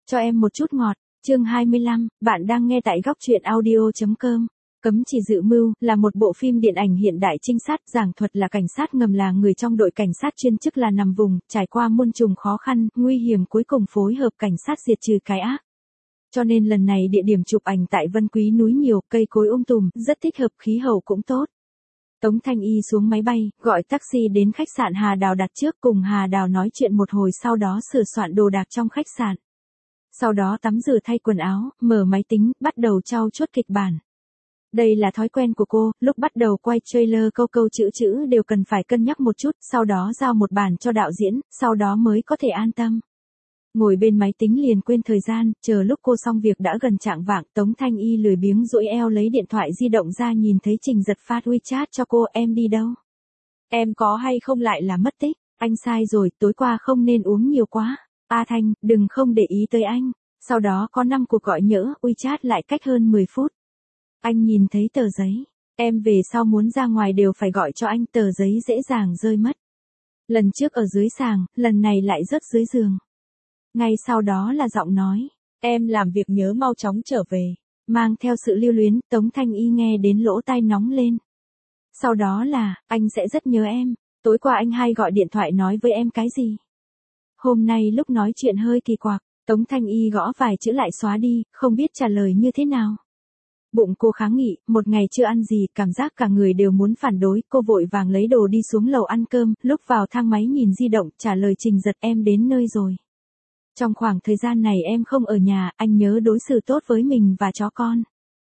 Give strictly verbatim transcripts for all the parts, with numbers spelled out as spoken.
Cho em một chút ngọt. Chương hai mươi lăm, bạn đang nghe tại góc truyện audio chấm com. Cấm chỉ dự mưu là một bộ phim điện ảnh hiện đại trinh sát, giảng thuật là cảnh sát ngầm là người trong đội cảnh sát chuyên chức là nằm vùng, trải qua muôn trùng khó khăn, nguy hiểm cuối cùng phối hợp cảnh sát diệt trừ cái ác. Cho nên lần này địa điểm chụp ảnh tại Vân Quý núi nhiều, cây cối um tùm, rất thích hợp, khí hậu cũng tốt. Tống Thanh Y xuống máy bay, gọi taxi đến khách sạn Hà Đào đặt trước, cùng Hà Đào nói chuyện một hồi, sau đó sửa soạn đồ đạc trong khách sạn. Sau đó tắm rửa thay quần áo, mở máy tính, bắt đầu trau chuốt kịch bản. Đây là thói quen của cô, lúc bắt đầu quay trailer câu câu chữ chữ đều cần phải cân nhắc một chút, sau đó giao một bản cho đạo diễn, sau đó mới có thể an tâm. Ngồi bên máy tính liền quên thời gian, chờ lúc cô xong việc đã gần chạng vạng, Tống Thanh Y lười biếng duỗi eo lấy điện thoại di động ra, nhìn thấy Trình Giật phát WeChat cho cô, em đi đâu? Em có hay không lại là mất tích? Anh sai rồi, tối qua không nên uống nhiều quá. A Thanh, đừng không để ý tới anh. Sau đó có năm cuộc gọi nhỡ, WeChat lại cách hơn mười phút. Anh nhìn thấy tờ giấy. Em về sau muốn ra ngoài đều phải gọi cho anh, tờ giấy dễ dàng rơi mất. Lần trước ở dưới sàng, lần này lại rớt dưới giường. Ngay sau đó là giọng nói. Em làm việc nhớ mau chóng trở về. Mang theo sự lưu luyến, Tống Thanh Y nghe đến lỗ tai nóng lên. Sau đó là, anh sẽ rất nhớ em. Tối qua anh hay gọi điện thoại nói với em cái gì? Hôm nay lúc nói chuyện hơi kỳ quặc, Tống Thanh Y gõ vài chữ lại xóa đi, không biết trả lời như thế nào. Bụng cô kháng nghị, một ngày chưa ăn gì, cảm giác cả người đều muốn phản đối, cô vội vàng lấy đồ đi xuống lầu ăn cơm, lúc vào thang máy nhìn di động, trả lời Trình Giật, em đến nơi rồi. Trong khoảng thời gian này em không ở nhà, anh nhớ đối xử tốt với mình và chó con.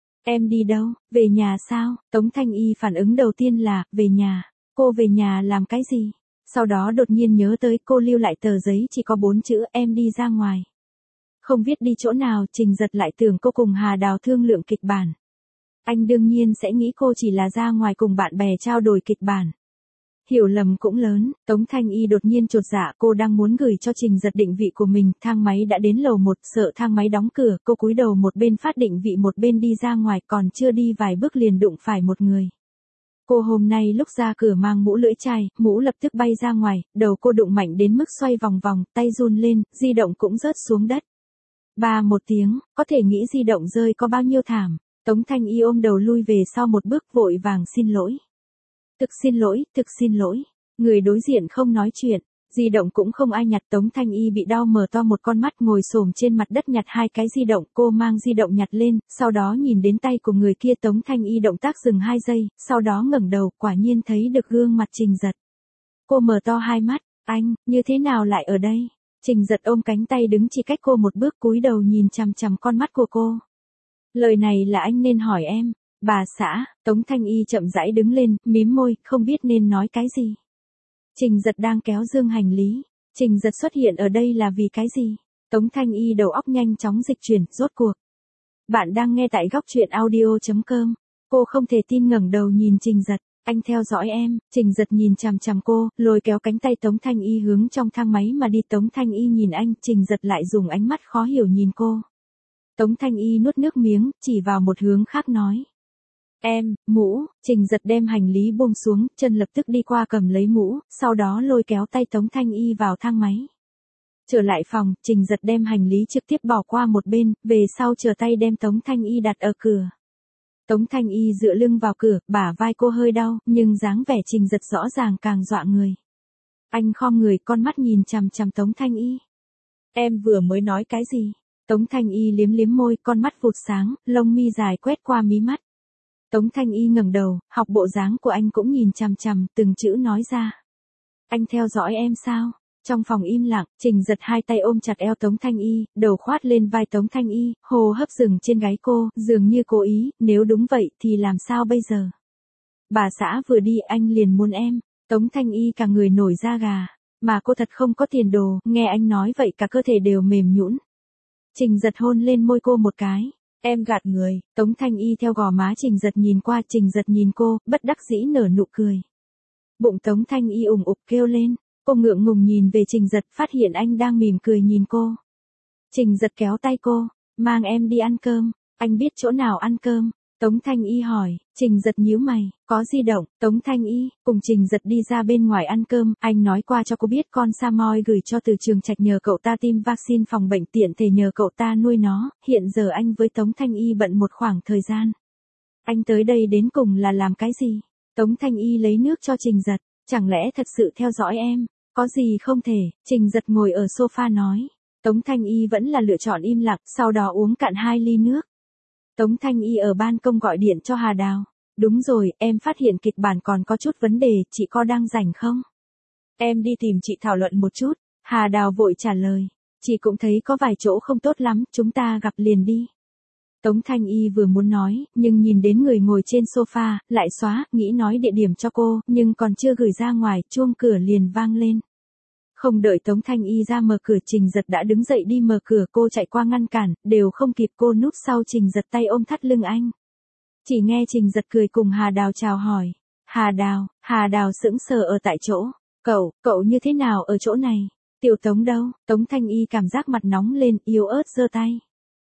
Em đi đâu? Về nhà sao? Tống Thanh Y phản ứng đầu tiên là, về nhà. Cô về nhà làm cái gì? Sau đó đột nhiên nhớ tới, cô lưu lại tờ giấy chỉ có bốn chữ, em đi ra ngoài. Không viết đi chỗ nào, Trình Giật lại tưởng cô cùng Hà Đào thương lượng kịch bản. Anh đương nhiên sẽ nghĩ cô chỉ là ra ngoài cùng bạn bè trao đổi kịch bản. Hiểu lầm cũng lớn, Tống Thanh Y đột nhiên chột dạ, cô đang muốn gửi cho Trình Giật định vị của mình, thang máy đã đến lầu một, sợ thang máy đóng cửa, cô cúi đầu một bên phát định vị một bên đi ra ngoài, còn chưa đi vài bước liền đụng phải một người. Cô hôm nay lúc ra cửa mang mũ lưỡi chai, mũ lập tức bay ra ngoài, đầu cô đụng mạnh đến mức xoay vòng vòng, tay run lên, di động cũng rớt xuống đất. Ba một tiếng, có thể nghĩ di động rơi có bao nhiêu thảm. Tống Thanh Y ôm đầu lui về sau một bước, vội vàng xin lỗi. Thực xin lỗi, thực xin lỗi. Người đối diện không nói chuyện, di động cũng không ai nhặt. Tống Thanh Y bị đau mở to một con mắt, ngồi xổm trên mặt đất nhặt hai cái di động, cô mang di động nhặt lên, sau đó nhìn đến tay của người kia. Tống Thanh Y động tác dừng hai giây, sau đó ngẩng đầu, quả nhiên thấy được gương mặt Trình Giật. Cô mở to hai mắt, anh, như thế nào lại ở đây? Trình Giật ôm cánh tay đứng chỉ cách cô một bước, cúi đầu nhìn chằm chằm con mắt của cô. Lời này là anh nên hỏi em. Bà xã, Tống Thanh Y chậm rãi đứng lên, mím môi, không biết nên nói cái gì. Trình Giật đang kéo dương hành lý. Trình Giật xuất hiện ở đây là vì cái gì? Tống Thanh Y đầu óc nhanh chóng dịch chuyển, rốt cuộc. Bạn đang nghe tại góc truyện audio chấm com. Cô không thể tin ngẩng đầu nhìn Trình Giật. Anh theo dõi em. Trình Giật nhìn chằm chằm cô, lôi kéo cánh tay Tống Thanh Y hướng trong thang máy mà đi. Tống Thanh Y nhìn anh, Trình Giật lại dùng ánh mắt khó hiểu nhìn cô. Tống Thanh Y nuốt nước miếng, chỉ vào một hướng khác nói. Em, mũ. Trình Giật đem hành lý buông xuống, chân lập tức đi qua cầm lấy mũ, sau đó lôi kéo tay Tống Thanh Y vào thang máy. Trở lại phòng, Trình Giật đem hành lý trực tiếp bỏ qua một bên, về sau chờ tay đem Tống Thanh Y đặt ở cửa. Tống Thanh Y dựa lưng vào cửa, bả vai cô hơi đau, nhưng dáng vẻ Trình Giật rõ ràng càng dọa người. Anh khom người, con mắt nhìn chằm chằm Tống Thanh Y. Em vừa mới nói cái gì? Tống Thanh Y liếm liếm môi, con mắt vụt sáng, lông mi dài quét qua mí mắt. Tống Thanh Y ngẩng đầu, học bộ dáng của anh cũng nhìn chằm chằm, từng chữ nói ra. Anh theo dõi em sao? Trong phòng im lặng, Trình Giật hai tay ôm chặt eo Tống Thanh Y, đầu khoát lên vai Tống Thanh Y, hô hấp dừng trên gáy cô, dường như cố ý, nếu đúng vậy thì làm sao bây giờ? Bà xã vừa đi anh liền muốn em. Tống Thanh Y cả người nổi da gà, mà cô thật không có tiền đồ, nghe anh nói vậy cả cơ thể đều mềm nhũn. Trình Giật hôn lên môi cô một cái. Em gạt người. Tống Thanh Y theo gò má Trình Giật nhìn qua, Trình Giật nhìn cô, bất đắc dĩ nở nụ cười. Bụng Tống Thanh Y ủng ục kêu lên. Cô ngượng ngùng nhìn về Trình Giật, phát hiện anh đang mỉm cười nhìn cô. Trình Giật kéo tay cô, mang em đi ăn cơm. Anh biết chỗ nào ăn cơm. Tống Thanh Y hỏi, Trình Giật nhíu mày, có di động, Tống Thanh Y, cùng Trình Giật đi ra bên ngoài ăn cơm, anh nói qua cho cô biết con Samoy gửi cho từ Trường Trạch nhờ cậu ta tiêm vaccine phòng bệnh tiện thể nhờ cậu ta nuôi nó, hiện giờ anh với Tống Thanh Y bận một khoảng thời gian. Anh tới đây đến cùng là làm cái gì? Tống Thanh Y lấy nước cho Trình Giật, chẳng lẽ thật sự theo dõi em? Có gì không thể, Trình Giật ngồi ở sofa nói. Tống Thanh Y vẫn là lựa chọn im lặng, sau đó uống cạn hai ly nước. Tống Thanh Y ở ban công gọi điện cho Hà Đào. Đúng rồi, em phát hiện kịch bản còn có chút vấn đề, chị có đang rảnh không? Em đi tìm chị thảo luận một chút. Hà Đào vội trả lời. Chị cũng thấy có vài chỗ không tốt lắm, chúng ta gặp liền đi. Tống Thanh Y vừa muốn nói, nhưng nhìn đến người ngồi trên sofa, lại xóa, nghĩ nói địa điểm cho cô, nhưng còn chưa gửi ra ngoài, chuông cửa liền vang lên. Không đợi Tống Thanh Y ra mở cửa, Trình Giật đã đứng dậy đi mở cửa, cô chạy qua ngăn cản, đều không kịp, cô núp sau Trình Giật tay ôm thắt lưng anh. Chỉ nghe Trình Giật cười cùng Hà Đào chào hỏi. Hà Đào, Hà Đào sững sờ ở tại chỗ. Cậu, cậu như thế nào ở chỗ này? Tiểu Tống đâu? Tống Thanh Y cảm giác mặt nóng lên, yếu ớt giơ tay.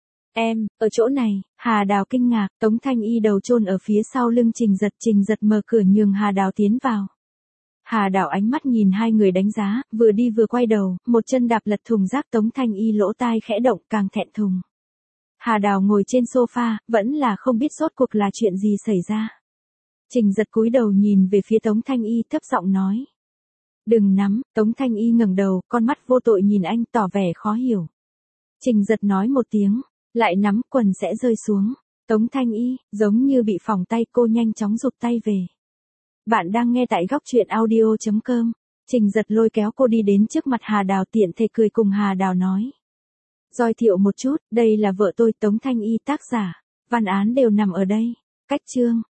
Em, ở chỗ này, Hà Đào kinh ngạc, Tống Thanh Y đầu chôn ở phía sau lưng Trình Giật, Trình Giật mở cửa nhường Hà Đào tiến vào. Hà Đào ánh mắt nhìn hai người đánh giá, vừa đi vừa quay đầu, một chân đạp lật thùng rác, Tống Thanh Y lỗ tai khẽ động, càng thẹn thùng. Hà Đào ngồi trên sofa, vẫn là không biết rốt cuộc là chuyện gì xảy ra. Trình Giật cúi đầu nhìn về phía Tống Thanh Y, thấp giọng nói. Đừng nắm, Tống Thanh Y ngẩng đầu, con mắt vô tội nhìn anh, tỏ vẻ khó hiểu. Trình Giật nói một tiếng, lại nắm, quần sẽ rơi xuống. Tống Thanh Y, giống như bị phỏng tay, cô nhanh chóng rụt tay về. Bạn đang nghe tại góc truyện audio chấm com. Trình Giật lôi kéo cô đi đến trước mặt Hà Đào, tiện thể cười cùng Hà Đào nói. Giới thiệu một chút, đây là vợ tôi Tống Thanh Y, tác giả. Văn án đều nằm ở đây. Cách chương.